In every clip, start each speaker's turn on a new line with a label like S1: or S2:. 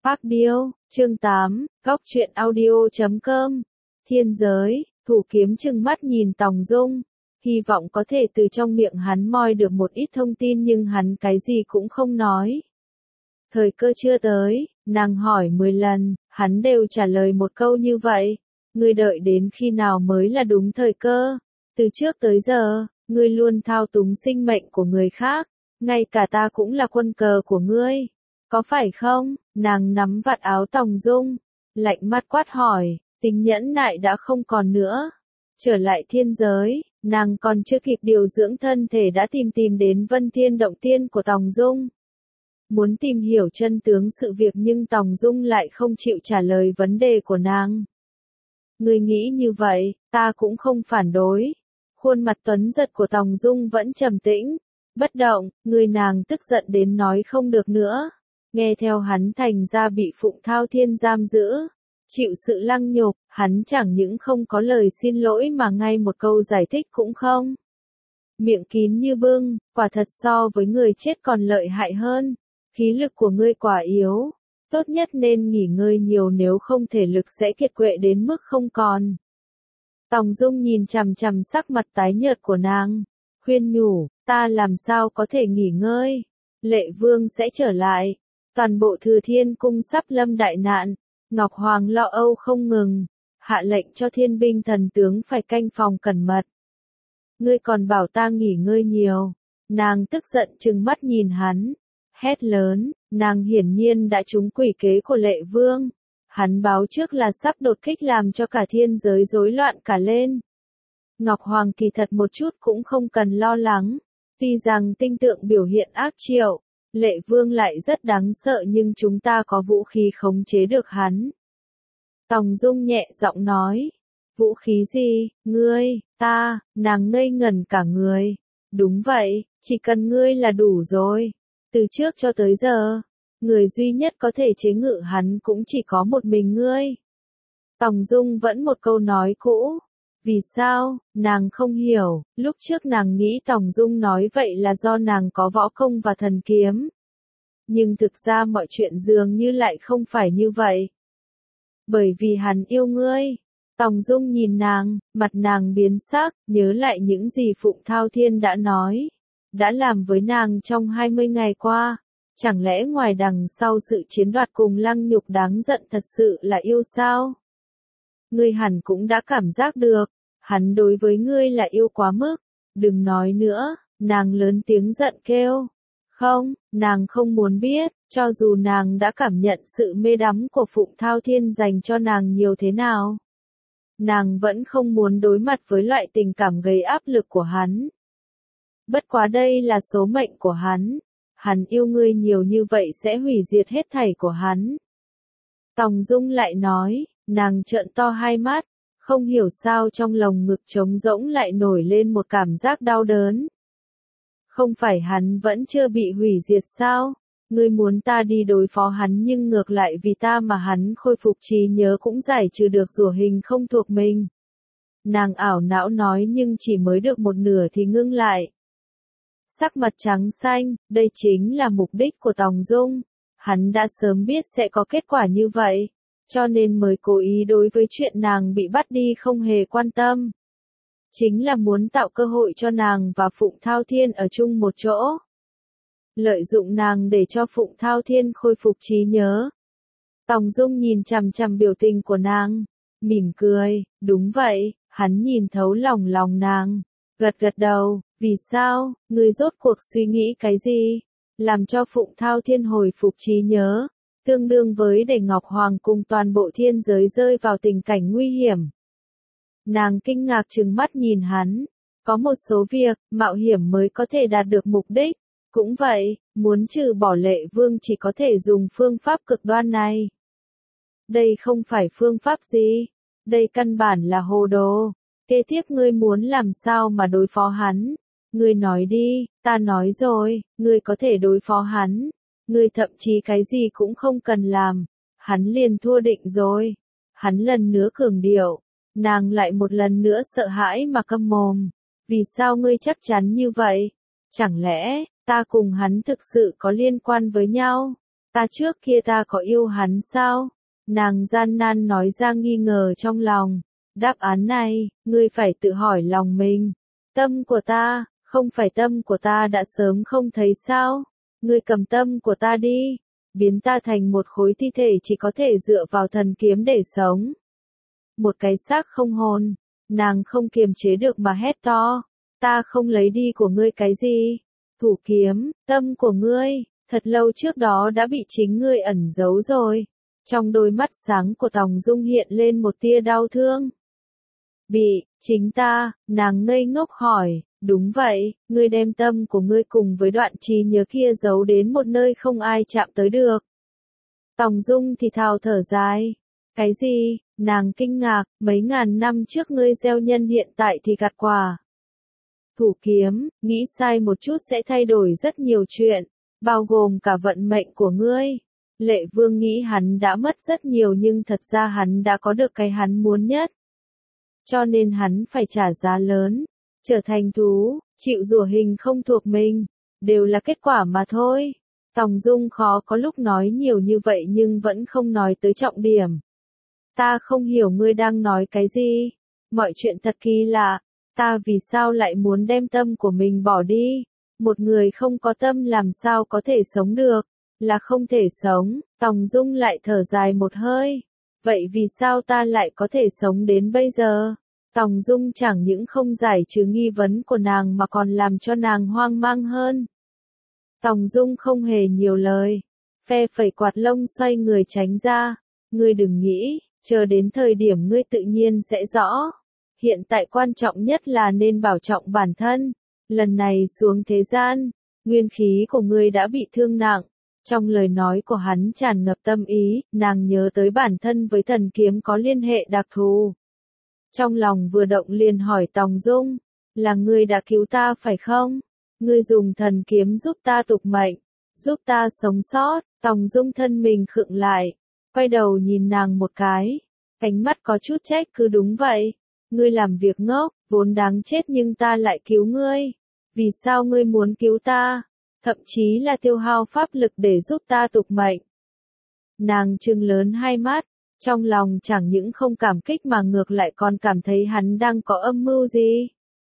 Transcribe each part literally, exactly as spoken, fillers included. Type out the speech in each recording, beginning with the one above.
S1: Phác Điêu, chương tám, góc truyện audio chấm com. Thiên giới, Thủ Kiếm trừng mắt nhìn Tòng Dung, hy vọng có thể từ trong miệng hắn moi được một ít thông tin nhưng hắn cái gì cũng không nói. Thời cơ chưa tới, nàng hỏi mười lần, hắn đều trả lời một câu như vậy. Ngươi đợi đến khi nào mới là đúng thời cơ? Từ trước tới giờ, ngươi luôn thao túng sinh mệnh của người khác, ngay cả ta cũng là quân cờ của ngươi. Có phải không? Nàng nắm vạt áo Tòng Dung, lạnh mắt quát hỏi, tính nhẫn nại đã không còn nữa. Trở lại thiên giới, nàng còn chưa kịp điều dưỡng thân thể đã tìm tìm đến Vân Thiên Động Tiên của Tòng Dung. Muốn tìm hiểu chân tướng sự việc nhưng Tòng Dung lại không chịu trả lời vấn đề của nàng. Ngươi nghĩ như vậy, ta cũng không phản đối. Khuôn mặt tuấn giật của Tòng Dung vẫn trầm tĩnh, bất động, người nàng tức giận đến nói không được nữa. Nghe theo hắn thành ra bị Phụng Thao Thiên giam giữ, chịu sự lăng nhục, hắn chẳng những không có lời xin lỗi mà ngay một câu giải thích cũng không. Miệng kín như bưng, quả thật so với người chết còn lợi hại hơn. Khí lực của ngươi quả yếu, tốt nhất nên nghỉ ngơi nhiều nếu không thể lực sẽ kiệt quệ đến mức không còn. Tòng Dung nhìn chằm chằm sắc mặt tái nhợt của nàng, khuyên nhủ, ta làm sao có thể nghỉ ngơi, Lệ Vương sẽ trở lại, toàn bộ Thừa Thiên Cung sắp lâm đại nạn, Ngọc Hoàng lo âu không ngừng, hạ lệnh cho thiên binh thần tướng phải canh phòng cẩn mật. Ngươi còn bảo ta nghỉ ngơi nhiều, nàng tức giận trừng mắt nhìn hắn, hét lớn, nàng hiển nhiên đã trúng quỷ kế của Lệ Vương. Hắn báo trước là sắp đột kích làm cho cả thiên giới rối loạn cả lên. Ngọc Hoàng kỳ thật một chút cũng không cần lo lắng, tuy rằng tinh tượng biểu hiện ác triệu, Lệ Vương lại rất đáng sợ nhưng chúng ta có vũ khí khống chế được hắn. Tòng Dung nhẹ giọng nói, vũ khí gì, ngươi, ta, nàng ngây ngẩn cả người. Đúng vậy, chỉ cần ngươi là đủ rồi. Từ trước cho tới giờ, người duy nhất có thể chế ngự hắn cũng chỉ có một mình ngươi. Tòng Dung vẫn một câu nói cũ. Vì sao, nàng không hiểu, lúc trước nàng nghĩ Tòng Dung nói vậy là do nàng có võ công và thần kiếm. Nhưng thực ra mọi chuyện dường như lại không phải như vậy. Bởi vì hắn yêu ngươi. Tòng Dung nhìn nàng, mặt nàng biến sắc, nhớ lại những gì Phụng Thao Thiên đã nói, đã làm với nàng trong hai mươi ngày qua. Chẳng lẽ ngoài đằng sau sự chiến đoạt cùng Lăng Nhục đáng giận thật sự là yêu sao? Ngươi hẳn cũng đã cảm giác được, hắn đối với ngươi là yêu quá mức. Đừng nói nữa, nàng lớn tiếng giận kêu. Không, nàng không muốn biết, cho dù nàng đã cảm nhận sự mê đắm của Phụng Thao Thiên dành cho nàng nhiều thế nào. Nàng vẫn không muốn đối mặt với loại tình cảm gây áp lực của hắn. Bất quá đây là số mệnh của hắn. Hắn yêu ngươi nhiều như vậy sẽ hủy diệt hết thảy của hắn. Tòng Dung lại nói, nàng trợn to hai mắt, không hiểu sao trong lồng ngực trống rỗng lại nổi lên một cảm giác đau đớn. Không phải hắn vẫn chưa bị hủy diệt sao? Ngươi muốn ta đi đối phó hắn nhưng ngược lại vì ta mà hắn khôi phục trí nhớ cũng giải trừ được rủa hình không thuộc mình. Nàng ảo não nói nhưng chỉ mới được một nửa thì ngưng lại. Sắc mặt trắng xanh, đây chính là mục đích của Tòng Dung. Hắn đã sớm biết sẽ có kết quả như vậy, cho nên mới cố ý đối với chuyện nàng bị bắt đi không hề quan tâm. Chính là muốn tạo cơ hội cho nàng và Phụng Thao Thiên ở chung một chỗ. Lợi dụng nàng để cho Phụng Thao Thiên khôi phục trí nhớ. Tòng Dung nhìn chằm chằm biểu tình của nàng, mỉm cười, đúng vậy, hắn nhìn thấu lòng lòng nàng, gật gật đầu. Vì sao, ngươi rốt cuộc suy nghĩ cái gì? Làm cho Phụng Thao Thiên hồi phục trí nhớ, tương đương với để Ngọc Hoàng cùng toàn bộ thiên giới rơi vào tình cảnh nguy hiểm. Nàng kinh ngạc trừng mắt nhìn hắn, có một số việc, mạo hiểm mới có thể đạt được mục đích. Cũng vậy, muốn trừ bỏ Lệ Vương chỉ có thể dùng phương pháp cực đoan này. Đây không phải phương pháp gì, đây căn bản là hồ đồ. Kế tiếp ngươi muốn làm sao mà đối phó hắn? Ngươi nói đi, ta nói rồi, ngươi có thể đối phó hắn. Ngươi thậm chí cái gì cũng không cần làm. Hắn liền thua định rồi. Hắn lần nữa cường điệu. Nàng lại một lần nữa sợ hãi mà câm mồm. Vì sao ngươi chắc chắn như vậy? Chẳng lẽ, ta cùng hắn thực sự có liên quan với nhau? Ta trước kia ta có yêu hắn sao? Nàng gian nan nói ra nghi ngờ trong lòng. Đáp án này, ngươi phải tự hỏi lòng mình. Tâm của ta, không phải tâm của ta đã sớm không thấy sao? Ngươi cầm tâm của ta đi, biến ta thành một khối thi thể chỉ có thể dựa vào thần kiếm để sống. Một cái xác không hồn, nàng không kiềm chế được mà hét to. Ta không lấy đi của ngươi cái gì? Thủ kiếm, tâm của ngươi, thật lâu trước đó đã bị chính ngươi ẩn giấu rồi. Trong đôi mắt sáng của Tòng Dung hiện lên một tia đau thương. Bị, chính ta, nàng ngây ngốc hỏi, đúng vậy, ngươi đem tâm của ngươi cùng với đoạn trí nhớ kia giấu đến một nơi không ai chạm tới được. Tòng Dung thì thào thở dài. Cái gì? Nàng kinh ngạc, mấy ngàn năm trước ngươi gieo nhân hiện tại thì gặt quả. Thủ kiếm, nghĩ sai một chút sẽ thay đổi rất nhiều chuyện, bao gồm cả vận mệnh của ngươi. Lệ Vương nghĩ hắn đã mất rất nhiều nhưng thật ra hắn đã có được cái hắn muốn nhất. Cho nên hắn phải trả giá lớn, trở thành thú, chịu rủa hình không thuộc mình, đều là kết quả mà thôi. Tòng Dung khó có lúc nói nhiều như vậy nhưng vẫn không nói tới trọng điểm. Ta không hiểu ngươi đang nói cái gì, mọi chuyện thật kỳ lạ, ta vì sao lại muốn đem tâm của mình bỏ đi, một người không có tâm làm sao có thể sống được, là không thể sống. Tòng Dung lại thở dài một hơi, vậy vì sao ta lại có thể sống đến bây giờ? Tòng Dung chẳng những không giải trừ nghi vấn của nàng mà còn làm cho nàng hoang mang hơn. Tòng Dung không hề nhiều lời, phe phẩy quạt lông xoay người tránh ra. Ngươi đừng nghĩ, chờ đến thời điểm ngươi tự nhiên sẽ rõ. Hiện tại quan trọng nhất là nên bảo trọng bản thân. Lần này xuống thế gian, nguyên khí của ngươi đã bị thương nặng. Trong lời nói của hắn tràn ngập tâm ý, nàng nhớ tới bản thân với thần kiếm có liên hệ đặc thù. Trong lòng vừa động liền hỏi Tòng Dung, là ngươi đã cứu ta phải không? Ngươi dùng thần kiếm giúp ta tục mệnh, giúp ta sống sót. Tòng Dung thân mình khựng lại, quay đầu nhìn nàng một cái, ánh mắt có chút trách cứ đúng vậy. Ngươi làm việc ngốc, vốn đáng chết nhưng ta lại cứu ngươi. Vì sao ngươi muốn cứu ta? Thậm chí là tiêu hao pháp lực để giúp ta tục mệnh. Nàng trừng lớn hai mắt, trong lòng chẳng những không cảm kích mà ngược lại còn cảm thấy hắn đang có âm mưu gì.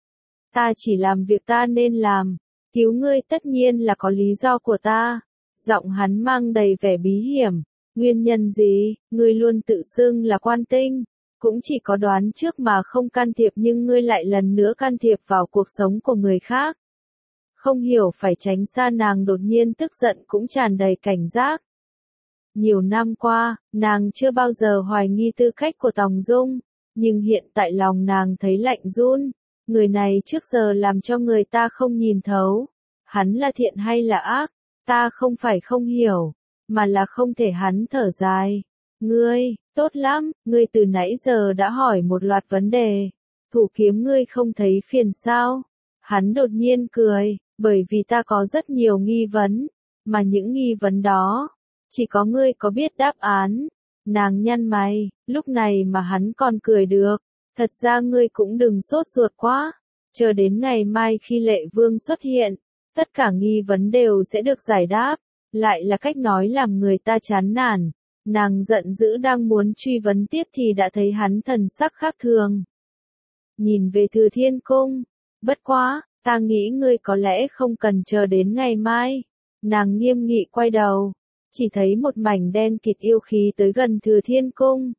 S1: Ta chỉ làm việc ta nên làm, cứu ngươi tất nhiên là có lý do của ta. Giọng hắn mang đầy vẻ bí hiểm. Nguyên nhân gì? Ngươi luôn tự xưng là quan tinh, cũng chỉ có đoán trước mà không can thiệp nhưng ngươi lại lần nữa can thiệp vào cuộc sống của người khác. Không hiểu phải tránh xa. Nàng đột nhiên tức giận cũng tràn đầy cảnh giác. Nhiều năm qua, nàng chưa bao giờ hoài nghi tư cách của Tòng Dung, nhưng hiện tại lòng nàng thấy lạnh run. Người này trước giờ làm cho người ta không nhìn thấu. Hắn là thiện hay là ác? Ta không phải không hiểu, mà là không thể. Hắn thở dài. Ngươi, tốt lắm, ngươi từ nãy giờ đã hỏi một loạt vấn đề. Thủ kiếm ngươi không thấy phiền sao? Hắn đột nhiên cười, bởi vì ta có rất nhiều nghi vấn, mà những nghi vấn đó, chỉ có ngươi có biết đáp án. Nàng nhăn mày, lúc này mà hắn còn cười được. Thật ra ngươi cũng đừng sốt ruột quá, chờ đến ngày mai khi Lệ Vương xuất hiện, tất cả nghi vấn đều sẽ được giải đáp. Lại là cách nói làm người ta chán nản. Nàng giận dữ đang muốn truy vấn tiếp thì đã thấy hắn thần sắc khác thường. Nhìn về Thừa Thiên Cung, bất quá, ta nghĩ ngươi có lẽ không cần chờ đến ngày mai. Nàng nghiêm nghị quay đầu, chỉ thấy một mảnh đen kịt yêu khí tới gần Thừa Thiên Cung.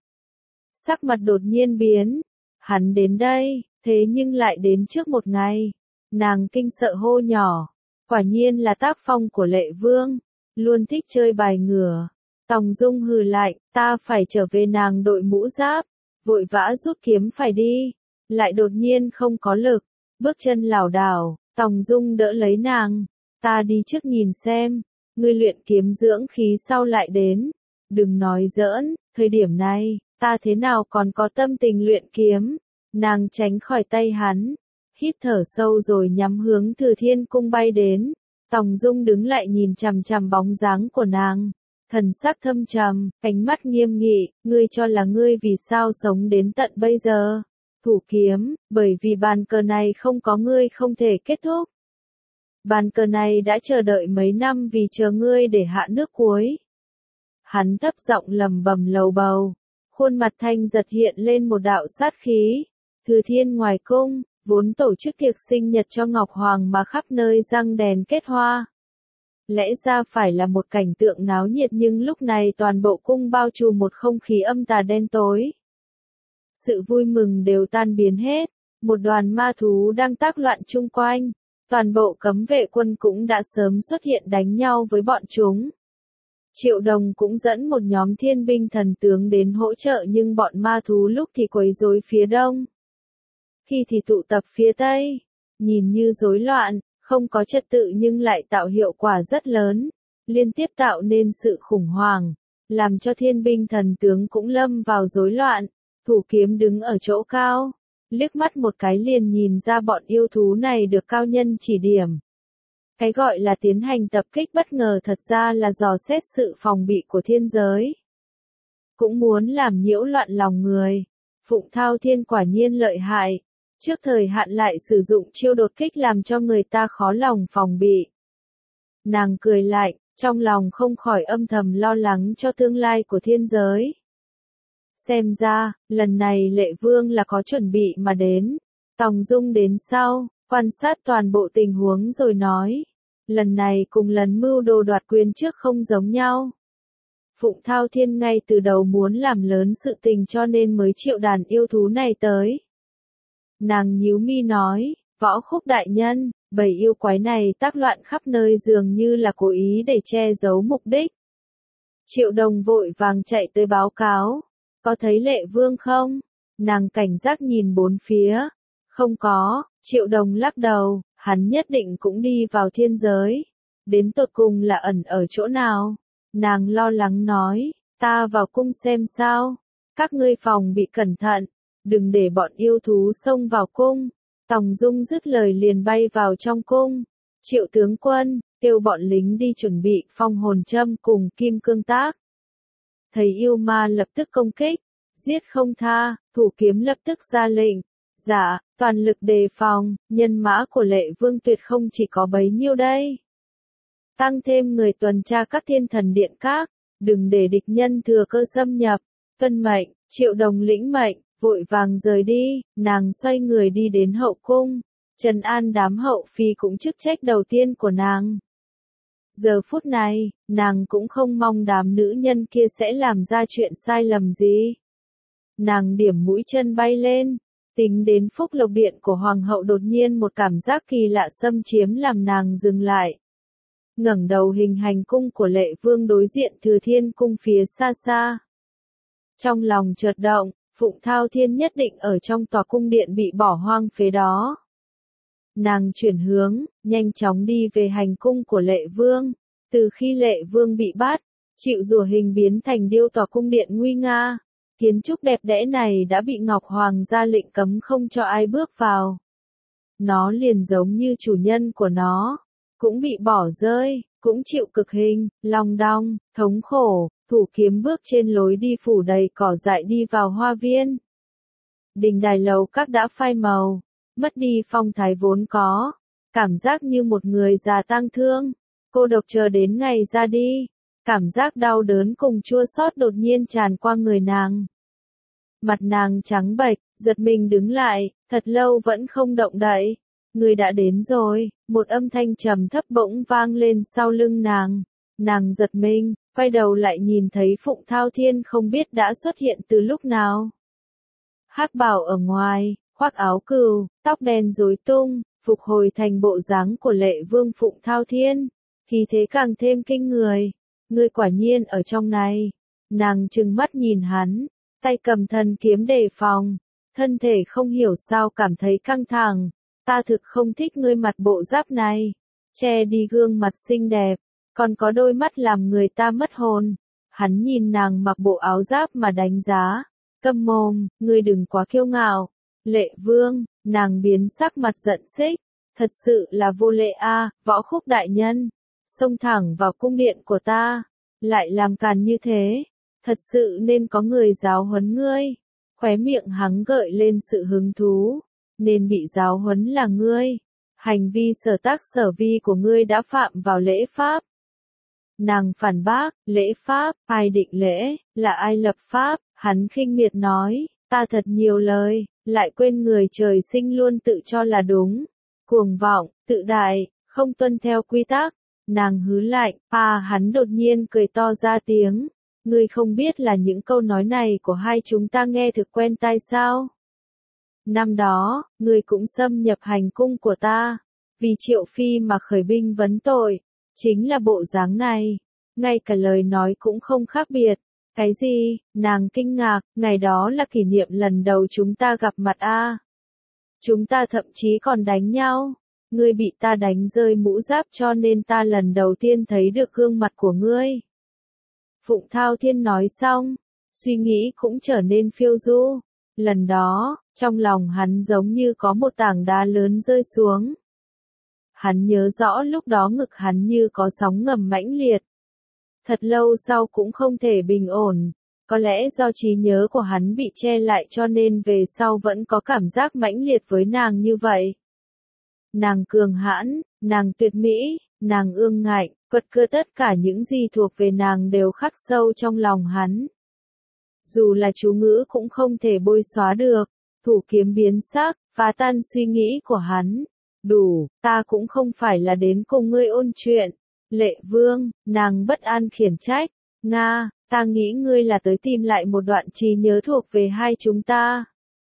S1: Sắc mặt đột nhiên biến, hắn đến đây, thế nhưng lại đến trước một ngày. Nàng kinh sợ hô nhỏ, quả nhiên là tác phong của Lệ Vương, luôn thích chơi bài ngửa. Tòng Dung hừ lại, ta phải trở về. Nàng đội mũ giáp, vội vã rút kiếm phải đi, lại đột nhiên không có lực, bước chân lảo đảo. Tòng Dung đỡ lấy nàng, ta đi trước nhìn xem, ngươi luyện kiếm dưỡng khí sau lại đến. Đừng nói giỡn, thời điểm này, ta thế nào còn có tâm tình luyện kiếm. Nàng tránh khỏi tay hắn, hít thở sâu rồi nhắm hướng Thừa Thiên Cung bay đến. Tòng Dung đứng lại nhìn chằm chằm bóng dáng của nàng, thần sắc thâm trầm, ánh mắt nghiêm nghị. Ngươi cho là ngươi vì sao sống đến tận bây giờ? Thủ kiếm, bởi vì bàn cờ này không có ngươi không thể kết thúc. Bàn cờ này đã chờ đợi mấy năm vì chờ ngươi để hạ nước cuối. Hắn thấp giọng lầm bầm lầu bầu, khuôn mặt Thanh Giật hiện lên một đạo sát khí. Thừa Thiên ngoài cung, vốn tổ chức tiệc sinh nhật cho Ngọc Hoàng mà khắp nơi răng đèn kết hoa. Lẽ ra phải là một cảnh tượng náo nhiệt nhưng lúc này toàn bộ cung bao trùm một không khí âm tà đen tối. Sự vui mừng đều tan biến hết, một đoàn ma thú đang tác loạn chung quanh, toàn bộ cấm vệ quân cũng đã sớm xuất hiện đánh nhau với bọn chúng. Triệu Đồng cũng dẫn một nhóm thiên binh thần tướng đến hỗ trợ nhưng bọn ma thú lúc thì quấy rối phía đông, khi thì tụ tập phía tây, nhìn như rối loạn, không có trật tự nhưng lại tạo hiệu quả rất lớn, liên tiếp tạo nên sự khủng hoảng, làm cho thiên binh thần tướng cũng lâm vào rối loạn. Thủ Kiếm đứng ở chỗ cao, liếc mắt một cái liền nhìn ra bọn yêu thú này được cao nhân chỉ điểm. Cái gọi là tiến hành tập kích bất ngờ thật ra là dò xét sự phòng bị của thiên giới. Cũng muốn làm nhiễu loạn lòng người. Phụng Thao Thiên quả nhiên lợi hại. Trước thời hạn lại sử dụng chiêu đột kích làm cho người ta khó lòng phòng bị. Nàng cười lạnh, trong lòng không khỏi âm thầm lo lắng cho tương lai của thiên giới. Xem ra, lần này Lệ Vương là có chuẩn bị mà đến. Tòng Dung đến sau, quan sát toàn bộ tình huống rồi nói. Lần này cùng lần mưu đồ đoạt quyền trước không giống nhau. Phụng Thao Thiên ngay từ đầu muốn làm lớn sự tình cho nên mới triệu đàn yêu thú này tới. Nàng nhíu mi nói, Võ Khúc đại nhân, bầy yêu quái này tác loạn khắp nơi dường như là cố ý để che giấu mục đích. Triệu Đồng vội vàng chạy tới báo cáo. Có thấy Lệ Vương không? Nàng cảnh giác nhìn bốn phía. Không có, Triệu Đồng lắc đầu, hắn nhất định cũng đi vào thiên giới. Đến tột cùng là ẩn ở chỗ nào? Nàng lo lắng nói, ta vào cung xem sao. Các ngươi phòng bị cẩn thận, đừng để bọn yêu thú xông vào cung. Tòng Dung dứt lời liền bay vào trong cung. Triệu tướng quân, kêu bọn lính đi chuẩn bị phong hồn châm cùng kim cương tác. Thấy yêu ma lập tức công kích, giết không tha, Thủ Kiếm lập tức ra lệnh. Dạ, toàn lực đề phòng, nhân mã của Lệ Vương tuyệt không chỉ có bấy nhiêu đây. Tăng thêm người tuần tra các thiên thần điện các, đừng để địch nhân thừa cơ xâm nhập. Tuân mệnh, Triệu Đồng lĩnh mệnh, vội vàng rời đi, nàng xoay người đi đến hậu cung. Trần an đám hậu phi cũng chức trách đầu tiên của nàng. Giờ phút này, nàng cũng không mong đám nữ nhân kia sẽ làm ra chuyện sai lầm gì. Nàng điểm mũi chân bay lên, tính đến Phúc Lộc Điện của Hoàng hậu đột nhiên một cảm giác kỳ lạ xâm chiếm làm nàng dừng lại. Ngẩng đầu hình hành cung của Lệ Vương đối diện Thừa Thiên cung phía xa xa. Trong lòng chợt động, Phụng Thao Thiên nhất định ở trong tòa cung điện bị bỏ hoang phế đó. Nàng chuyển hướng, nhanh chóng đi về hành cung của Lệ Vương. Từ khi Lệ Vương bị bắt, chịu rùa hình biến thành điêu tòa cung điện nguy nga. Kiến trúc đẹp đẽ này đã bị Ngọc Hoàng ra lệnh cấm không cho ai bước vào. Nó liền giống như chủ nhân của nó, cũng bị bỏ rơi, cũng chịu cực hình, long đong, thống khổ. Thủ Kiếm bước trên lối đi phủ đầy cỏ dại đi vào hoa viên. Đình đài lầu các đã phai màu, mất đi phong thái vốn có, cảm giác như một người già tang thương, cô độc chờ đến ngày ra đi, cảm giác đau đớn cùng chua xót đột nhiên tràn qua người nàng. Mặt nàng trắng bệch, giật mình đứng lại, thật lâu vẫn không động đậy. Người đã đến rồi, một âm thanh trầm thấp bỗng vang lên sau lưng nàng. Nàng giật mình, quay đầu lại nhìn thấy Phụng Thao Thiên không biết đã xuất hiện từ lúc nào. Hắc bào ở ngoài, khoác áo cừu, tóc đen rối tung, phục hồi thành bộ dáng của Lệ Vương Phụng Thao Thiên, khí thế càng thêm kinh người. Ngươi quả nhiên ở trong này. Nàng trừng mắt nhìn hắn, tay cầm thần kiếm đề phòng, thân thể không hiểu sao cảm thấy căng thẳng. Ta thực không thích ngươi mặt bộ giáp này, che đi gương mặt xinh đẹp, còn có đôi mắt làm người ta mất hồn. Hắn nhìn nàng mặc bộ áo giáp mà đánh giá, câm mồm, ngươi đừng quá kiêu ngạo. Lệ Vương, nàng biến sắc mặt giận xích, thật sự là vô lệ a, Võ Khúc đại nhân, xông thẳng vào cung điện của ta, lại làm càn như thế, thật sự nên có người giáo huấn ngươi. Khóe miệng hắn gợi lên sự hứng thú, nên bị giáo huấn là ngươi. Hành vi sở tác sở vi của ngươi đã phạm vào lễ pháp. Nàng phản bác, lễ pháp, ai định lễ, là ai lập pháp, hắn khinh miệt nói, ta thật nhiều lời, lại quên người trời sinh luôn tự cho là đúng, cuồng vọng, tự đại, không tuân theo quy tắc. Nàng hứ lạnh, à hắn đột nhiên cười to ra tiếng, ngươi không biết là những câu nói này của hai chúng ta nghe thực quen tai sao? Năm đó, ngươi cũng xâm nhập hành cung của ta, vì Triệu Phi mà khởi binh vấn tội, chính là bộ dáng này, ngay cả lời nói cũng không khác biệt. Cái gì? Nàng kinh ngạc, ngày đó là kỷ niệm lần đầu chúng ta gặp mặt a. À. Chúng ta thậm chí còn đánh nhau. Ngươi bị ta đánh rơi mũ giáp cho nên ta lần đầu tiên thấy được gương mặt của ngươi. Phụng Thao Thiên nói xong, suy nghĩ cũng trở nên phiêu du. Lần đó, trong lòng hắn giống như có một tảng đá lớn rơi xuống. Hắn nhớ rõ lúc đó ngực hắn như có sóng ngầm mãnh liệt. Thật lâu sau cũng không thể bình ổn, có lẽ do trí nhớ của hắn bị che lại cho nên về sau vẫn có cảm giác mãnh liệt với nàng như vậy. Nàng cường hãn, nàng tuyệt mỹ, nàng ương ngạnh, quật cơ tất cả những gì thuộc về nàng đều khắc sâu trong lòng hắn. Dù là chú ngữ cũng không thể bôi xóa được, thủ kiếm biến sắc, phá tan suy nghĩ của hắn. Đủ, ta cũng không phải là đến cùng ngươi ôn chuyện. Lệ Vương, nàng bất an khiển trách, Nga, ta nghĩ ngươi là tới tìm lại một đoạn trí nhớ thuộc về hai chúng ta.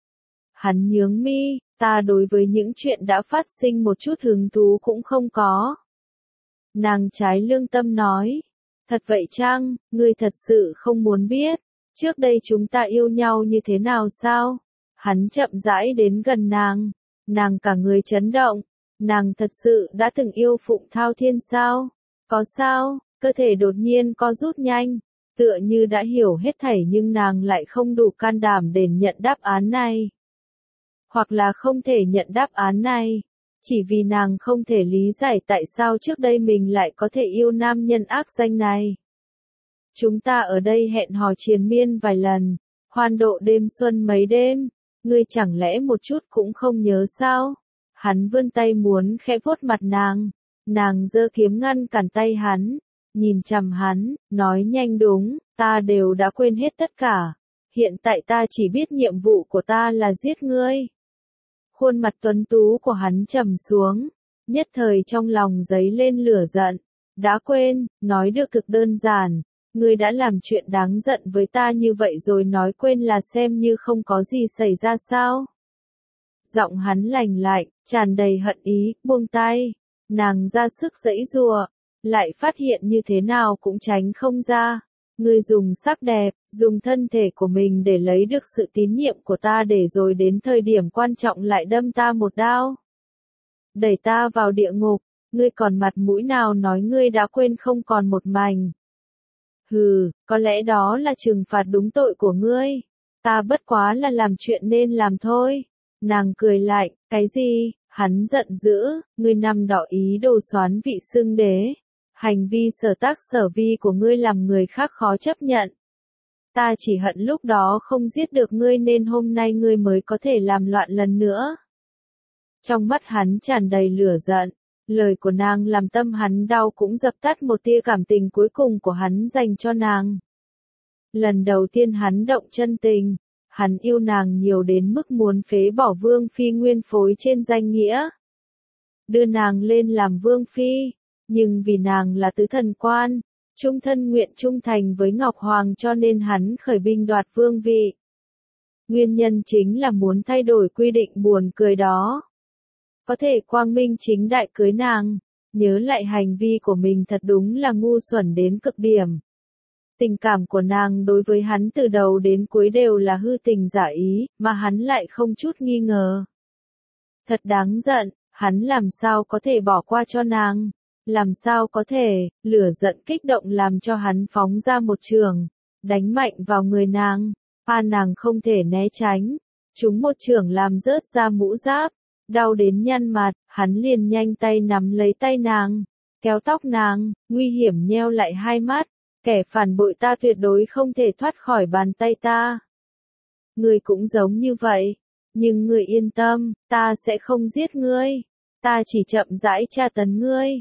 S1: Hắn nhướng mi, ta đối với những chuyện đã phát sinh một chút hứng thú cũng không có. Nàng trái lương tâm nói, thật vậy chăng, ngươi thật sự không muốn biết, trước đây chúng ta yêu nhau như thế nào sao? Hắn chậm rãi đến gần nàng, nàng cả người chấn động, nàng thật sự đã từng yêu Phụng Thao Thiên sao? Có sao? Cơ thể đột nhiên co rút nhanh, tựa như đã hiểu hết thảy nhưng nàng lại không đủ can đảm để nhận đáp án này. Hoặc là không thể nhận đáp án này, chỉ vì nàng không thể lý giải tại sao trước đây mình lại có thể yêu nam nhân ác danh này. Chúng ta ở đây hẹn hò triền miên vài lần, hoan độ đêm xuân mấy đêm, ngươi chẳng lẽ một chút cũng không nhớ sao? Hắn vươn tay muốn khẽ vuốt mặt nàng, nàng giơ kiếm ngăn cản tay hắn, nhìn chằm hắn, nói nhanh đúng, ta đều đã quên hết tất cả, hiện tại ta chỉ biết nhiệm vụ của ta là giết ngươi. Khuôn mặt tuấn tú của hắn trầm xuống, nhất thời trong lòng dấy lên lửa giận, đã quên, nói được cực đơn giản, ngươi đã làm chuyện đáng giận với ta như vậy rồi nói quên là xem như không có gì xảy ra sao. Giọng hắn lành lạnh, tràn đầy hận ý, buông tay, nàng ra sức giãy giụa, lại phát hiện như thế nào cũng tránh không ra. Ngươi dùng sắc đẹp, dùng thân thể của mình để lấy được sự tín nhiệm của ta để rồi đến thời điểm quan trọng lại đâm ta một đao. Đẩy ta vào địa ngục, ngươi còn mặt mũi nào nói ngươi đã quên không còn một mảnh. Hừ, có lẽ đó là trừng phạt đúng tội của ngươi. Ta bất quá là làm chuyện nên làm thôi. Nàng cười lạnh, cái gì? Hắn giận dữ, ngươi năm đỏ ý đồ soán vị xưng đế. Hành vi sở tác sở vi của ngươi làm người khác khó chấp nhận. Ta chỉ hận lúc đó không giết được ngươi nên hôm nay ngươi mới có thể làm loạn lần nữa. Trong mắt hắn tràn đầy lửa giận, lời của nàng làm tâm hắn đau cũng dập tắt một tia cảm tình cuối cùng của hắn dành cho nàng. Lần đầu tiên hắn động chân tình, hắn yêu nàng nhiều đến mức muốn phế bỏ vương phi nguyên phối trên danh nghĩa. Đưa nàng lên làm vương phi. Nhưng vì nàng là tứ thần quan, trung thân nguyện trung thành với Ngọc Hoàng cho nên hắn khởi binh đoạt vương vị. Nguyên nhân chính là muốn thay đổi quy định buồn cười đó. Có thể quang minh chính đại cưới nàng, nhớ lại hành vi của mình thật đúng là ngu xuẩn đến cực điểm. Tình cảm của nàng đối với hắn từ đầu đến cuối đều là hư tình giả ý, mà hắn lại không chút nghi ngờ. Thật đáng giận, hắn làm sao có thể bỏ qua cho nàng. Làm sao có thể, lửa giận kích động làm cho hắn phóng ra một trường, đánh mạnh vào người nàng, pa nàng không thể né tránh, chúng một trường làm rớt ra mũ giáp, đau đến nhăn mặt, hắn liền nhanh tay nắm lấy tay nàng, kéo tóc nàng, nguy hiểm nheo lại hai mắt, kẻ phản bội ta tuyệt đối không thể thoát khỏi bàn tay ta. Ngươi cũng giống như vậy, nhưng ngươi yên tâm, ta sẽ không giết ngươi, ta chỉ chậm rãi tra tấn ngươi.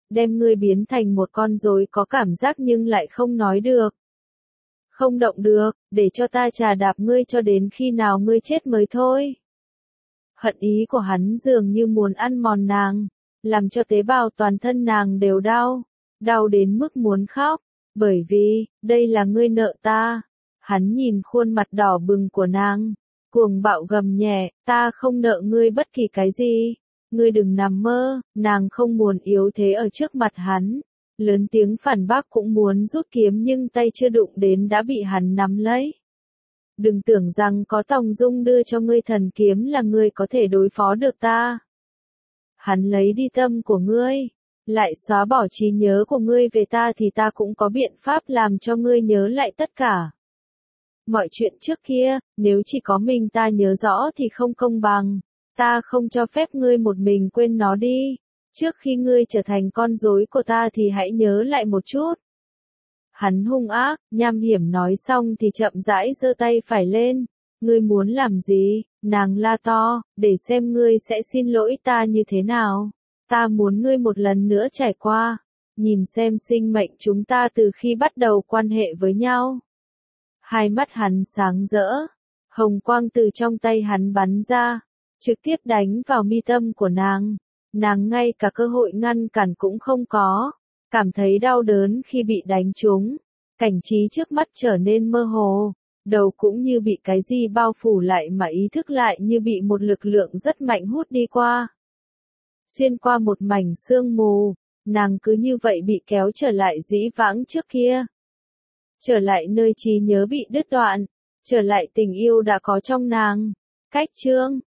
S1: đem ngươi biến thành một con rối có cảm giác nhưng lại không nói được. Không động được, để cho ta trà đạp ngươi cho đến khi nào ngươi chết mới thôi. Hận ý của hắn dường như muốn ăn mòn nàng, làm cho tế bào toàn thân nàng đều đau, đau đến mức muốn khóc, bởi vì, đây là ngươi nợ ta. Hắn nhìn khuôn mặt đỏ bừng của nàng, cuồng bạo gầm nhẹ, ta không nợ ngươi bất kỳ cái gì, ngươi đừng nằm mơ. Nàng không muốn yếu thế ở trước mặt hắn, lớn tiếng phản bác cũng muốn rút kiếm nhưng tay chưa đụng đến đã bị hắn nắm lấy. Đừng tưởng rằng có Tòng Dung đưa cho ngươi thần kiếm là ngươi có thể đối phó được ta. Hắn lấy đi tâm của ngươi, lại xóa bỏ trí nhớ của ngươi về ta thì ta cũng có biện pháp làm cho ngươi nhớ lại tất cả. Mọi chuyện trước kia, nếu chỉ có mình ta nhớ rõ thì không công bằng, ta không cho phép ngươi một mình quên nó đi. Trước khi ngươi trở thành con rối của ta thì hãy nhớ lại một chút. Hắn hung ác, nham hiểm nói xong thì chậm rãi giơ tay phải lên. Ngươi muốn làm gì? Nàng la to, để xem ngươi sẽ xin lỗi ta như thế nào. Ta muốn ngươi một lần nữa trải qua, nhìn xem sinh mệnh chúng ta từ khi bắt đầu quan hệ với nhau. Hai mắt hắn sáng rỡ, hồng quang từ trong tay hắn bắn ra, trực tiếp đánh vào mi tâm của nàng. Nàng ngay cả cơ hội ngăn cản cũng không có, cảm thấy đau đớn khi bị đánh trúng. Cảnh trí trước mắt trở nên mơ hồ, đầu cũng như bị cái gì bao phủ lại mà ý thức lại như bị một lực lượng rất mạnh hút đi qua. Xuyên qua một mảnh sương mù, nàng cứ như vậy bị kéo trở lại dĩ vãng trước kia. Trở lại nơi trí nhớ bị đứt đoạn, trở lại tình yêu đã có trong nàng. Cách chương